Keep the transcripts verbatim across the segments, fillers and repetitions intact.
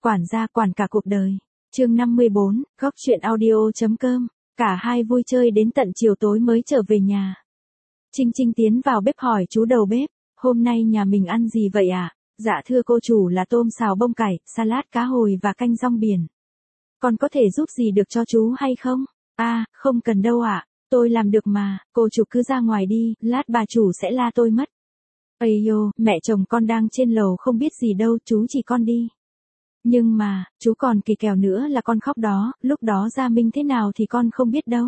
quản gia quản cả cuộc đời. Chương năm mươi bốn, góc truyện audio.com. Cả hai vui chơi đến tận chiều tối mới trở về nhà. Trinh Trinh tiến vào bếp hỏi chú đầu bếp, hôm nay nhà mình ăn gì vậy ạ? À? Dạ thưa cô chủ là tôm xào bông cải, salad cá hồi và canh rong biển. Còn có thể giúp gì được cho chú hay không? À, không cần đâu ạ, à. Tôi làm được mà, cô chủ cứ ra ngoài đi, lát bà chủ sẽ la tôi mất. Ây dô, mẹ chồng con đang trên lầu không biết gì đâu, chú chỉ con đi. Nhưng mà, chú còn kỳ kèo nữa là con khóc đó, lúc đó Gia Minh thế nào thì con không biết đâu.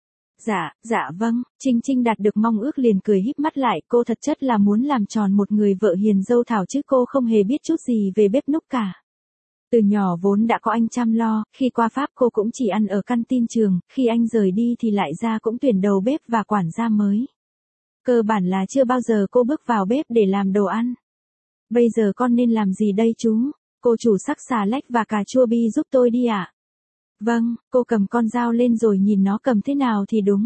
Dạ, dạ vâng, Trinh Trinh đạt được mong ước liền cười híp mắt lại, cô thật chất là muốn làm tròn một người vợ hiền dâu thảo chứ cô không hề biết chút gì về bếp núc cả. Từ nhỏ vốn đã có anh chăm lo, khi qua Pháp cô cũng chỉ ăn ở căn tin trường, khi anh rời đi thì lại ra cũng tuyển đầu bếp và quản gia mới. Cơ bản là chưa bao giờ cô bước vào bếp để làm đồ ăn. Bây giờ con nên làm gì đây chú? Cô chủ sắc xà lách và cà chua bi giúp tôi đi ạ. À? Vâng, cô cầm con dao lên rồi nhìn nó cầm thế nào thì đúng.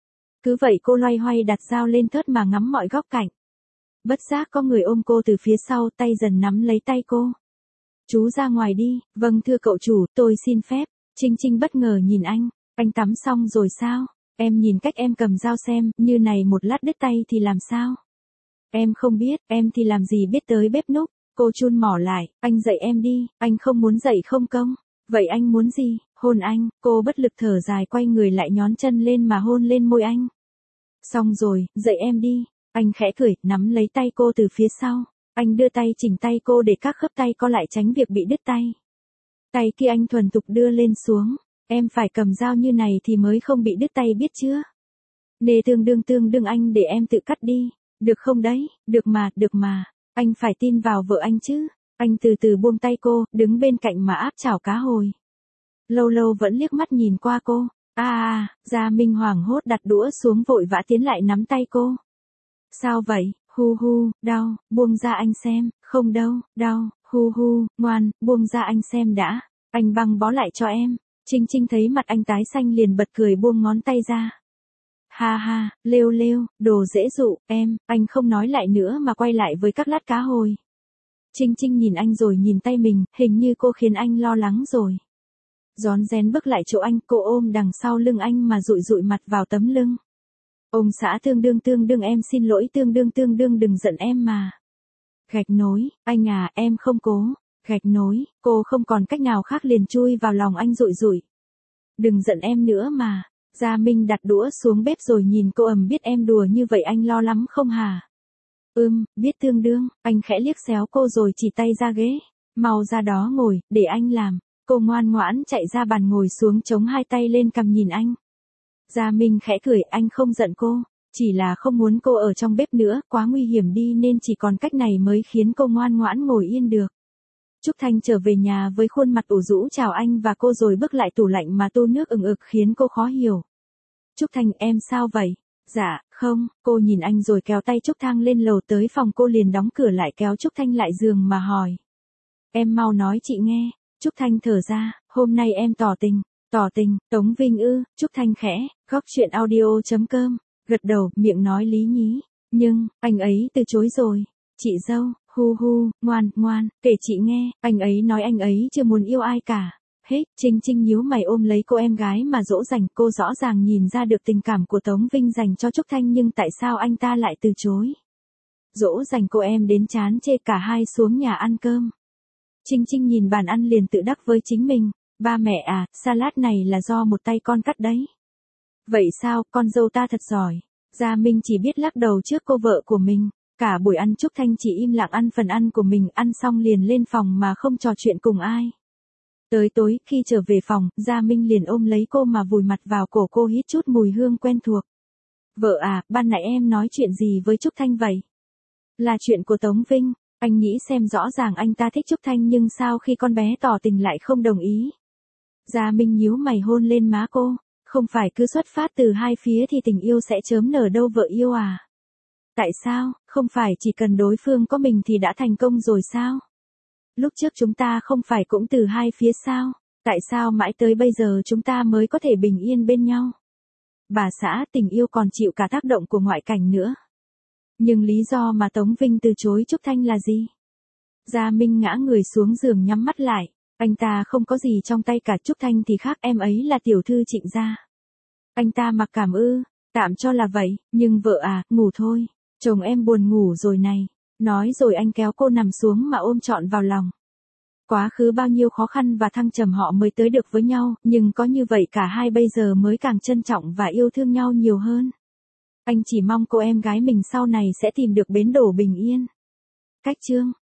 Cứ vậy cô loay hoay đặt dao lên thớt mà ngắm mọi góc cạnh. Bất giác có người ôm cô từ phía sau, tay dần nắm lấy tay cô. Chú ra ngoài đi, vâng thưa cậu chủ, tôi xin phép. Trinh Trinh bất ngờ nhìn anh, anh tắm xong rồi sao? Em nhìn cách em cầm dao xem, như này một lát đứt tay thì làm sao? Em không biết, em thì làm gì biết tới bếp núc. Cô chun mỏ lại, anh dạy em đi, anh không muốn dạy không công. Vậy anh muốn gì? Hôn anh, cô bất lực thở dài quay người lại nhón chân lên mà hôn lên môi anh. Xong rồi, dạy em đi. Anh khẽ cười, nắm lấy tay cô từ phía sau. Anh đưa tay chỉnh tay cô để các khớp tay co lại tránh việc bị đứt tay. Tay kia anh thuần thục đưa lên xuống. Em phải cầm dao như này thì mới không bị đứt tay biết chưa? Nề tương đương tương đương anh để em tự cắt đi. Được không đấy? Được mà, được mà. Anh phải tin vào vợ anh chứ. Anh từ từ buông tay cô, đứng bên cạnh mà áp chảo cá hồi. Lâu lâu vẫn liếc mắt nhìn qua cô. À à, Gia Minh hoảng hốt đặt đũa xuống vội vã tiến lại nắm tay cô. Sao vậy? Hu hu, đau, buông ra anh xem. Không đâu, đau, hu hu, ngoan, buông ra anh xem đã. Anh băng bó lại cho em. Trinh Trinh thấy mặt anh tái xanh liền bật cười buông ngón tay ra. Ha ha, lêu lêu, đồ dễ dụ, em, anh không nói lại nữa mà quay lại với các lát cá hồi. Trinh Trinh nhìn anh rồi nhìn tay mình, hình như cô khiến anh lo lắng rồi. Rón rén bước lại chỗ anh, cô ôm đằng sau lưng anh mà dụi dụi mặt vào tấm lưng. Ông xã tương đương tương đương em xin lỗi tương đương tương đương đừng giận em mà. Gạch nối, anh à, em không cố. Gạch nối, cô không còn cách nào khác liền chui vào lòng anh dụi dụi. Đừng giận em nữa mà. Gia Minh đặt đũa xuống bếp rồi nhìn cô ầm biết em đùa như vậy anh lo lắm không hả? Ừm, biết tương đương, anh khẽ liếc xéo cô rồi chỉ tay ra ghế. Mau ra đó ngồi, để anh làm. Cô ngoan ngoãn chạy ra bàn ngồi xuống chống hai tay lên cằm nhìn anh. Gia Minh khẽ cười, anh không giận cô, chỉ là không muốn cô ở trong bếp nữa, quá nguy hiểm đi nên chỉ còn cách này mới khiến cô ngoan ngoãn ngồi yên được. Trúc Thanh trở về nhà với khuôn mặt ủ rũ chào anh và cô rồi bước lại tủ lạnh mà tô nước ừng ực khiến cô khó hiểu. Trúc Thanh em sao vậy? Dạ, không, cô nhìn anh rồi kéo tay Trúc Thang lên lầu tới phòng cô liền đóng cửa lại kéo Trúc Thanh lại giường mà hỏi. Em mau nói chị nghe. Trúc Thanh thở ra, hôm nay em tỏ tình, tỏ tình, Tống Vinh ư, Trúc Thanh khẽ, góc truyện audio.com, gật đầu, miệng nói lý nhí, nhưng, anh ấy từ chối rồi, chị dâu, hu hu, ngoan, ngoan, kể chị nghe, anh ấy nói anh ấy chưa muốn yêu ai cả. Hết, Trinh Trinh nhíu mày ôm lấy cô em gái mà dỗ dành, cô rõ ràng nhìn ra được tình cảm của Tống Vinh dành cho Trúc Thanh nhưng tại sao anh ta lại từ chối. Dỗ dành cô em đến chán chê cả hai xuống nhà ăn cơm. Trinh Trinh nhìn bàn ăn liền tự đắc với chính mình, ba mẹ à, salad này là do một tay con cắt đấy. Vậy sao, con dâu ta thật giỏi. Gia Minh chỉ biết lắc đầu trước cô vợ của mình, cả buổi ăn Trúc Thanh chỉ im lặng ăn phần ăn của mình, ăn xong liền lên phòng mà không trò chuyện cùng ai. Tới tối, khi trở về phòng, Gia Minh liền ôm lấy cô mà vùi mặt vào cổ cô hít chút mùi hương quen thuộc. Vợ à, ban nãy em nói chuyện gì với Trúc Thanh vậy? Là chuyện của Tống Vinh. Anh nghĩ xem rõ ràng anh ta thích Trúc Thanh nhưng sao khi con bé tỏ tình lại không đồng ý. Gia Minh nhíu mày hôn lên má cô, không phải cứ xuất phát từ hai phía thì tình yêu sẽ chớm nở đâu vợ yêu à. Tại sao, không phải chỉ cần đối phương có mình thì đã thành công rồi sao? Lúc trước chúng ta không phải cũng từ hai phía sao, tại sao mãi tới bây giờ chúng ta mới có thể bình yên bên nhau? Bà xã, tình yêu còn chịu cả tác động của ngoại cảnh nữa. Nhưng lý do mà Tống Vinh từ chối Trúc Thanh là gì? Gia Minh ngã người xuống giường nhắm mắt lại, Anh ta không có gì trong tay cả, Trúc Thanh thì khác, em ấy là tiểu thư Trịnh gia. Anh ta mặc cảm ư, tạm cho là vậy, nhưng vợ à, ngủ thôi, chồng em buồn ngủ rồi này. Nói rồi anh kéo cô nằm xuống mà ôm trọn vào lòng. Quá khứ bao nhiêu khó khăn và thăng trầm họ mới tới được với nhau, nhưng có như vậy cả hai bây giờ mới càng trân trọng và yêu thương nhau nhiều hơn. Anh chỉ mong cô em gái mình sau này sẽ tìm được bến đỗ bình yên. Cách chương